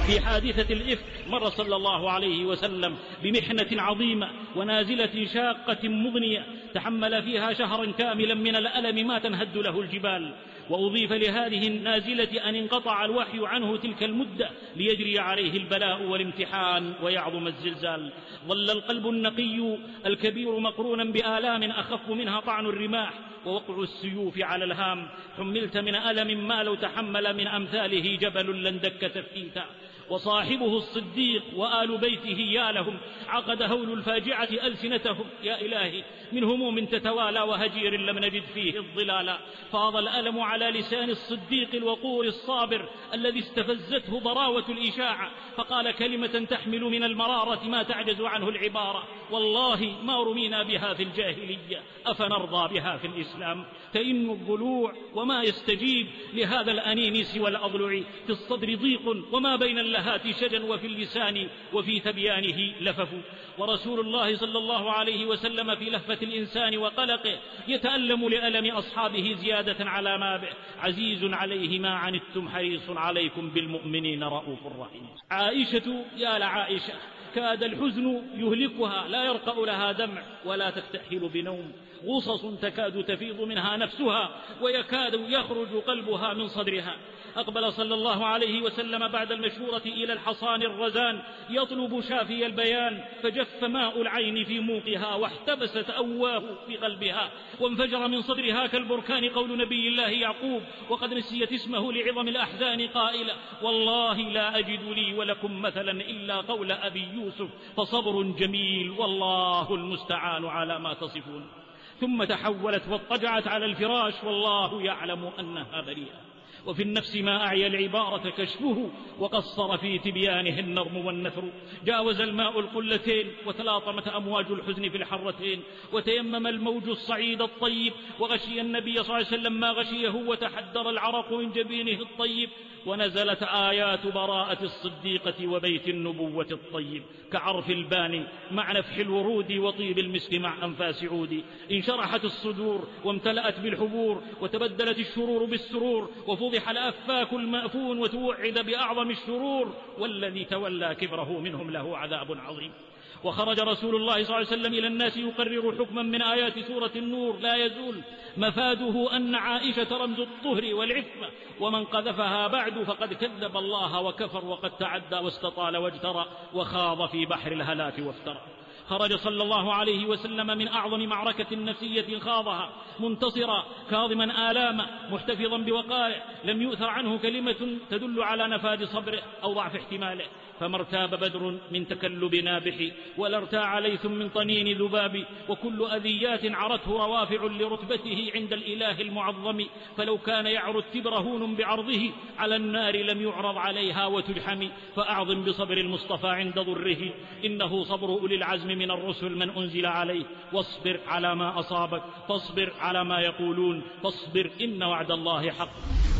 في حادثة الإفك مر صلى الله عليه وسلم بمحنة عظيمة ونازلة شاقة مضنية تحمل فيها شهرا كاملا من الألم ما تنهد له الجبال، وأضيف لهذه النازلة أن انقطع الوحي عنه تلك المدة ليجري عليه البلاء والامتحان ويعظم الزلزال. ظل القلب النقي الكبير مقرونا بآلام أخف منها طعن الرماح ووقع السيوف على الهام. حملت من ألم ما لو تحمل من أمثاله جبل لندك تفتيتا. وصاحبه الصديق وآل بيته يا لهم عقد هول الفاجعة ألسنتهم. يا إلهي من هموم تتوالى وهجير لم نجد فيه الظلال. فاض الألم على لسان الصديق الوقور الصابر الذي استفزته ضراوة الإشاعة، فقال كلمة تحمل من المرارة ما تعجز عنه العبارة: والله ما رمينا بها في الجاهلية أفنرضى بها في الإسلام. تئن الضلوع وما يستجيب لهذا الأنين سوى الأضلع. في الصدر ضيق وما بين اللهات شجا وفي اللسان وفي ثبيانه لفف. ورسول الله صلى الله عليه وسلم في لهفة الإنسان وقلقه يتألم لألم أصحابه زيادة على ما به. عزيز عليه ما عنتم حريص عليكم بالمؤمنين رؤوف رحيم. عائشة يا لعائشة كاد الحزن يهلكها، لا يرقأ لها دمع ولا تكتحل بنوم. غصص تكاد تفيض منها نفسها ويكاد يخرج قلبها من صدرها. أقبل صلى الله عليه وسلم بعد المشورة إلى الحصان الرزان يطلب شافي البيان، فجف ماء العين في موقها واحتبست أواه في قلبها، وانفجر من صدرها كالبركان قول نبي الله يعقوب وقد نسيت اسمه لعظم الأحزان قائلا: والله لا أجد لي ولكم مثلا إلا قول أبي يوسف فصبر جميل والله المستعان على ما تصفون. ثم تحولت واضطجعت على الفراش والله يعلم أنها بريئة. وفي النفس ما أعيا العبارة كشفه وقصر في تبيانه النظم والنثر. جاوز الماء القلتين وتلاطمت أمواج الحزن في الحرتين، وتيمم الموج الصعيد الطيب وغشي النبي صلى الله عليه وسلم ما غشيه وتحدر العرق من جبينه الطيب. ونزلت آيات براءة الصديقة وبيت النبوة الطيب كعرف الباني مع نفح الورود وطيب المسك مع أنفاس عود. انشرحت الصدور وامتلأت بالحبور وتبدلت الشرور بالسرور، وفضح الأفاك المأفون وتوعد بأعظم الشرور، والذي تولى كبره منهم له عذاب عظيم. وخرج رسول الله صلى الله عليه وسلم إلى الناس يقرر حكما من آيات سورة النور لا يزول مفاده أن عائشة رمز الطهر والعفة، ومن قذفها بعد فقد كذب الله وكفر وقد تعدى واستطال واجترى وخاض في بحر الهلاك وافترى. خرج صلى الله عليه وسلم من أعظم معركة نفسية خاضها منتصرا كاظما آلامه محتفظا بوقائه، لم يؤثر عنه كلمة تدل على نفاذ صبره أو ضعف احتماله. فما ارتاب بدر من تكلب نابح ولا ارتاع ليث من طنين ذباب، وكل أذيات عرته روافع لرتبته عند الإله المعظم. فلو كان يعرض التبر هون بعرضه على النار لم يعرض عليها وتلحم. فأعظم بصبر المصطفى عند ضره، إنه صبر أولي العزم من الرسل من أنزل عليه. واصبر على ما أصابك، فاصبر على ما يقولون، فاصبر إن وعد الله حق.